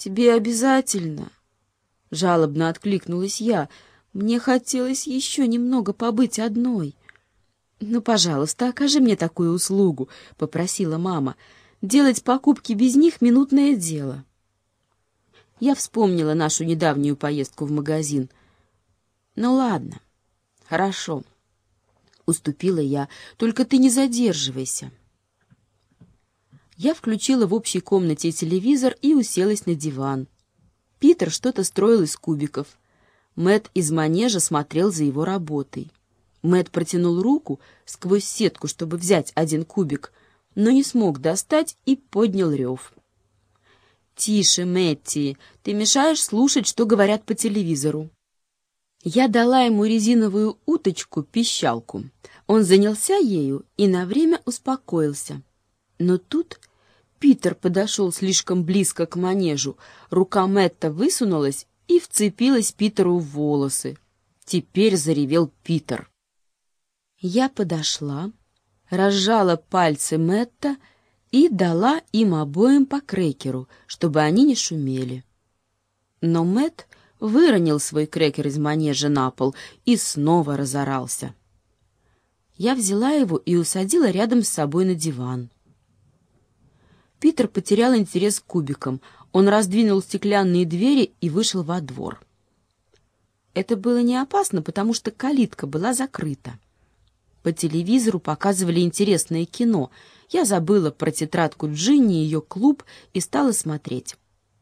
«Тебе обязательно?» — жалобно откликнулась я. Мне хотелось еще немного побыть одной. «Ну, пожалуйста, окажи мне такую услугу», — попросила мама. «Делать покупки без них — минутное дело». Я вспомнила нашу недавнюю поездку в магазин. «Ну ладно, хорошо», — уступила я, — «только ты не задерживайся». Я включила в общей комнате телевизор и уселась на диван. Питер что-то строил из кубиков. Мэтт из манежа смотрел за его работой. Мэтт протянул руку сквозь сетку, чтобы взять один кубик, но не смог достать и поднял рев. «Тише, Мэтти, ты мешаешь слушать, что говорят по телевизору». Я дала ему резиновую уточку-пищалку. Он занялся ею и на время успокоился. Но тут Питер подошел слишком близко к манежу. Рука Мэтта высунулась и вцепилась Питеру в волосы. Теперь заревел Питер. Я подошла, разжала пальцы Мэтта и дала им обоим по крекеру, чтобы они не шумели. Но Мэтт выронил свой крекер из манежа на пол и снова разорался. Я взяла его и усадила рядом с собой на диван. Питер потерял интерес к кубикам. Он раздвинул стеклянные двери и вышел во двор. Это было не опасно, потому что калитка была закрыта. По телевизору показывали интересное кино. Я забыла про тетрадку Джинни и ее клуб и стала смотреть.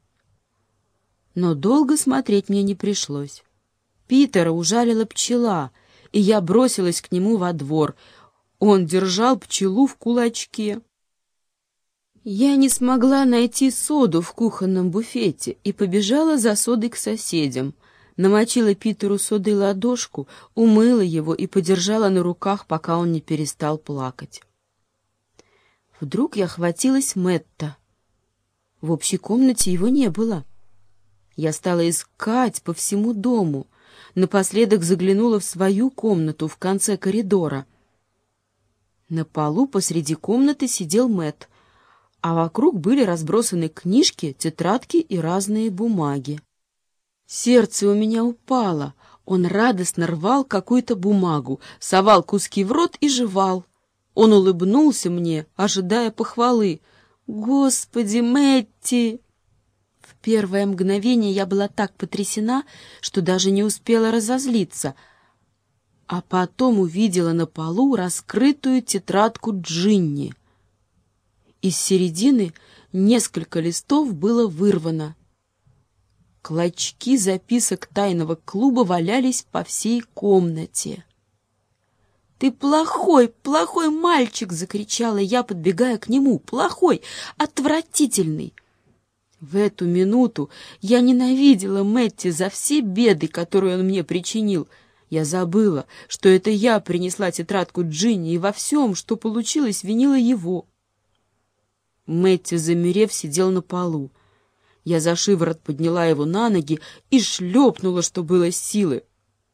Но долго смотреть мне не пришлось. Питера ужалила пчела, и я бросилась к нему во двор. Он держал пчелу в кулачке. Я не смогла найти соду в кухонном буфете и побежала за содой к соседям. Намочила Питеру содой ладошку, умыла его и подержала на руках, пока он не перестал плакать. Вдруг я хватилась Мэтта. В общей комнате его не было. Я стала искать по всему дому. Напоследок заглянула в свою комнату в конце коридора. На полу посреди комнаты сидел Мэтт, а вокруг были разбросаны книжки, тетрадки и разные бумаги. Сердце у меня упало. Он радостно рвал какую-то бумагу, совал куски в рот и жевал. Он улыбнулся мне, ожидая похвалы. «Господи, Мэтти!» В первое мгновение я была так потрясена, что даже не успела разозлиться, а потом увидела на полу раскрытую тетрадку Джинни. Из середины несколько листов было вырвано. Клочки записок тайного клуба валялись по всей комнате. «Ты плохой, плохой мальчик!» — закричала я, подбегая к нему. «Плохой, отвратительный!» В эту минуту я ненавидела Мэтти за все беды, которые он мне причинил. Я забыла, что это я принесла тетрадку Джинни, и во всем, что получилось, винила его. Мэтти, замерев, сидел на полу. Я за шиворот подняла его на ноги и шлепнула, что было силы.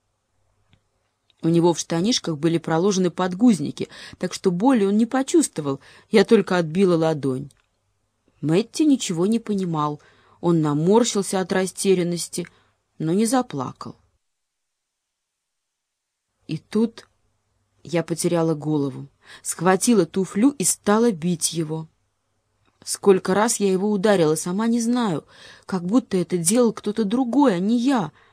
У него в штанишках были проложены подгузники, так что боли он не почувствовал, я только отбила ладонь. Мэтти ничего не понимал, он наморщился от растерянности, но не заплакал. И тут я потеряла голову, схватила туфлю и стала бить его. Сколько раз я его ударила, сама не знаю, как будто это делал кто-то другой, а не я.